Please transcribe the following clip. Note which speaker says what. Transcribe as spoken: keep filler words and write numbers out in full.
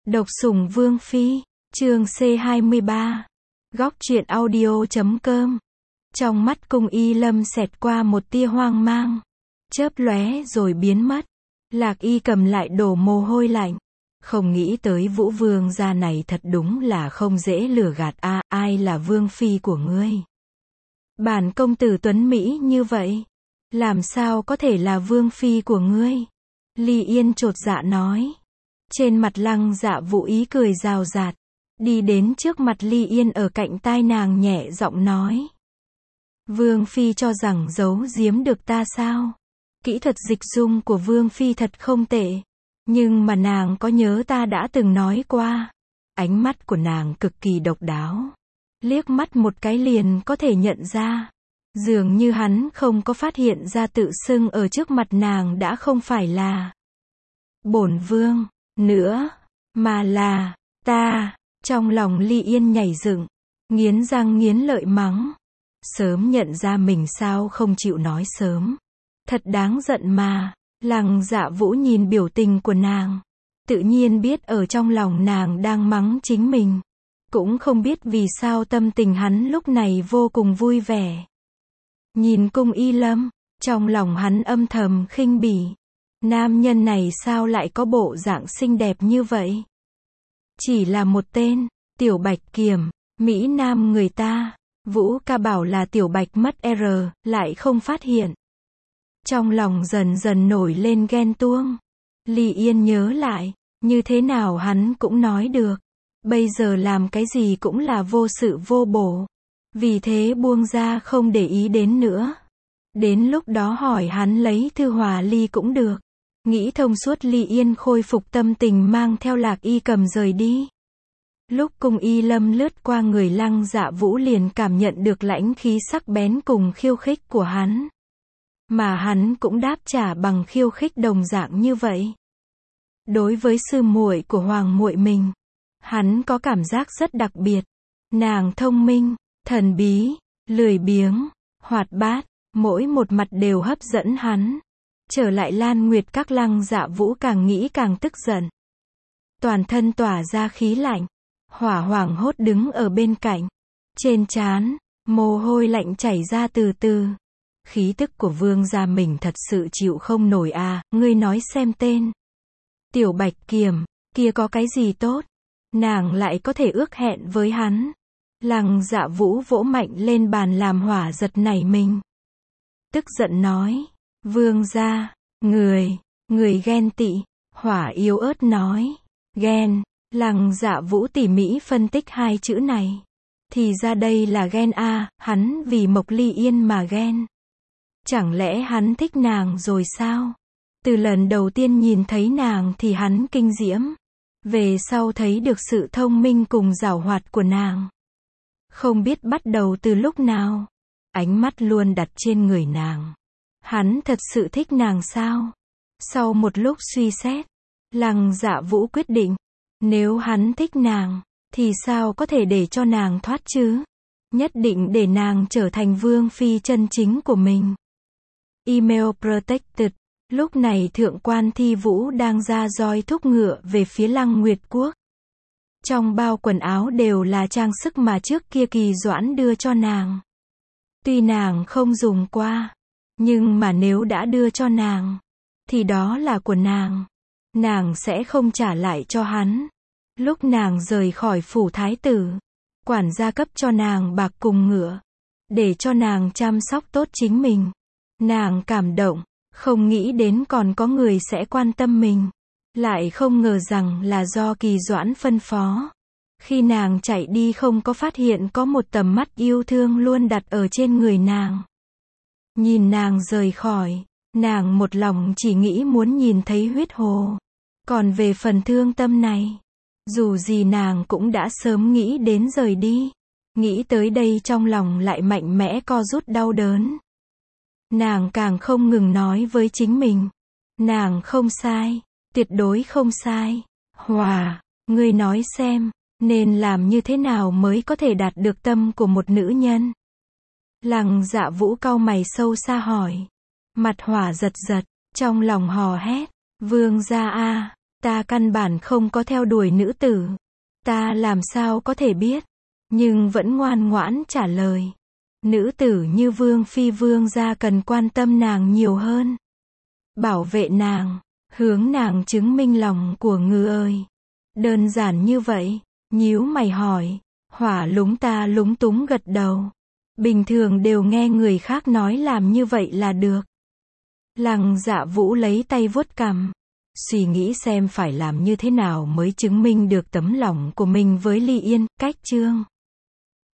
Speaker 1: Độc sủng Vương Phi, chương C hai mươi ba. Góc truyện audio chấm com. Trong mắt Cung Y Lâm xẹt qua một tia hoang mang, chớp lóe rồi biến mất. Lạc Y cầm lại đổ mồ hôi lạnh. Không nghĩ tới Vũ Vương gia này thật đúng là không dễ lừa gạt a, à, ai là Vương Phi của ngươi? Bản công tử tuấn Mỹ như vậy, làm sao có thể là Vương Phi của ngươi? Ly Yên chột dạ nói. Trên mặt Lăng Dạ Vũ ý cười rào rạt, đi đến trước mặt Ly Yên ở cạnh tai nàng nhẹ giọng nói. Vương Phi cho rằng giấu giếm được ta sao? Kỹ thuật dịch dung của Vương Phi thật không tệ, nhưng mà nàng có nhớ ta đã từng nói qua. Ánh mắt của nàng cực kỳ độc đáo, liếc mắt một cái liền có thể nhận ra. Dường như hắn không có phát hiện ra tự xưng ở trước mặt nàng đã không phải là bổn vương nữa, mà là ta. Trong lòng Ly Yên nhảy dựng, nghiến răng nghiến lợi mắng. Sớm nhận ra mình sao không chịu nói sớm. Thật đáng giận mà. Lăng Dạ Vũ nhìn biểu tình của nàng, tự nhiên biết ở trong lòng nàng đang mắng chính mình. Cũng không biết vì sao tâm tình hắn lúc này vô cùng vui vẻ. Nhìn Cung Y Lâm, trong lòng hắn âm thầm khinh bỉ. Nam nhân này sao lại có bộ dạng xinh đẹp như vậy? Chỉ là một tên, Tiểu Bạch Kiểm, Mỹ Nam người ta. Vũ ca bảo là Tiểu Bạch mất R, lại không phát hiện. Trong lòng dần dần nổi lên ghen tuông. Ly Yên nhớ lại, như thế nào hắn cũng nói được. Bây giờ làm cái gì cũng là vô sự vô bổ. Vì thế buông ra không để ý đến nữa. Đến lúc đó hỏi hắn lấy thư hòa ly cũng được. Nghĩ thông suốt, Ly Yên khôi phục tâm tình mang theo Lạc Y cầm rời đi. Lúc Cung Y Lâm lướt qua người Lăng Dạ Vũ liền cảm nhận được lãnh khí sắc bén cùng khiêu khích của hắn. Mà hắn cũng đáp trả bằng khiêu khích đồng dạng như vậy. Đối với sư muội của hoàng muội mình, hắn có cảm giác rất đặc biệt. Nàng thông minh, thần bí, lười biếng, hoạt bát, mỗi một mặt đều hấp dẫn hắn. Trở lại Lan Nguyệt Các, Lăng Dạ Vũ càng nghĩ càng tức giận. Toàn thân tỏa ra khí lạnh. Hỏa hoảng hốt đứng ở bên cạnh. Trên trán, mồ hôi lạnh chảy ra từ từ. Khí tức của vương gia mình thật sự chịu không nổi à, ngươi nói xem tên. Tiểu Bạch Kiểm, kia có cái gì tốt? Nàng lại có thể ước hẹn với hắn. Lăng Dạ Vũ vỗ mạnh lên bàn làm hỏa giật nảy mình. Tức giận nói. Vương gia, người, người ghen tị. Hỏa yếu ớt nói. Ghen. Lăng Dạ Vũ tỉ mỉ phân tích hai chữ này. Thì ra đây là ghen a, à, hắn vì Mộc Ly Yên mà ghen. Chẳng lẽ hắn thích nàng rồi sao? Từ lần đầu tiên nhìn thấy nàng thì hắn kinh diễm. Về sau thấy được sự thông minh cùng giảo hoạt của nàng. Không biết bắt đầu từ lúc nào, ánh mắt luôn đặt trên người nàng. Hắn thật sự thích nàng sao? Sau một lúc suy xét, Lăng Dạ Vũ quyết định, nếu hắn thích nàng, thì sao có thể để cho nàng thoát chứ? Nhất định để nàng trở thành Vương Phi chân chính của mình. Email protected. Lúc này Thượng quan Thi Vũ đang ra roi thúc ngựa về phía Lăng Nguyệt Quốc. Trong bao quần áo đều là trang sức mà trước kia Kỳ Doãn đưa cho nàng. Tuy nàng không dùng qua, nhưng mà nếu đã đưa cho nàng, thì đó là của nàng. Nàng sẽ không trả lại cho hắn. Lúc nàng rời khỏi phủ thái tử, quản gia cấp cho nàng bạc cùng ngựa, để cho nàng chăm sóc tốt chính mình. Nàng cảm động, không nghĩ đến còn có người sẽ quan tâm mình. Lại không ngờ rằng là do Kỳ Doãn phân phó. Khi nàng chạy đi không có phát hiện có một tầm mắt yêu thương luôn đặt ở trên người nàng. Nhìn nàng rời khỏi, nàng một lòng chỉ nghĩ muốn nhìn thấy huyết hồ. Còn về phần thương tâm này, dù gì nàng cũng đã sớm nghĩ đến rời đi. Nghĩ tới đây trong lòng lại mạnh mẽ co rút đau đớn. Nàng càng không ngừng nói với chính mình. Nàng không sai, tuyệt đối không sai. Hòa, ngươi nói xem, nên làm như thế nào mới có thể đạt được tâm của một nữ nhân? Lăng Dạ Vũ cau mày sâu xa hỏi. Mặt Hỏa giật giật, trong lòng hò hét. Vương gia a, Ta căn bản không có theo đuổi nữ tử. Ta làm sao có thể biết. Nhưng vẫn ngoan ngoãn trả lời. Nữ tử như Vương Phi Vương gia cần quan tâm nàng nhiều hơn. Bảo vệ nàng. Hướng nàng chứng minh lòng của ngư ơi. Đơn giản như vậy. Nhíu mày hỏi. Hỏa lúng ta lúng túng gật đầu. Bình thường đều nghe người khác nói làm như vậy là được. Lăng Dạ Vũ lấy tay vuốt cằm. Suy nghĩ xem phải làm như thế nào mới chứng minh được tấm lòng của mình với Ly Yên. Cách chương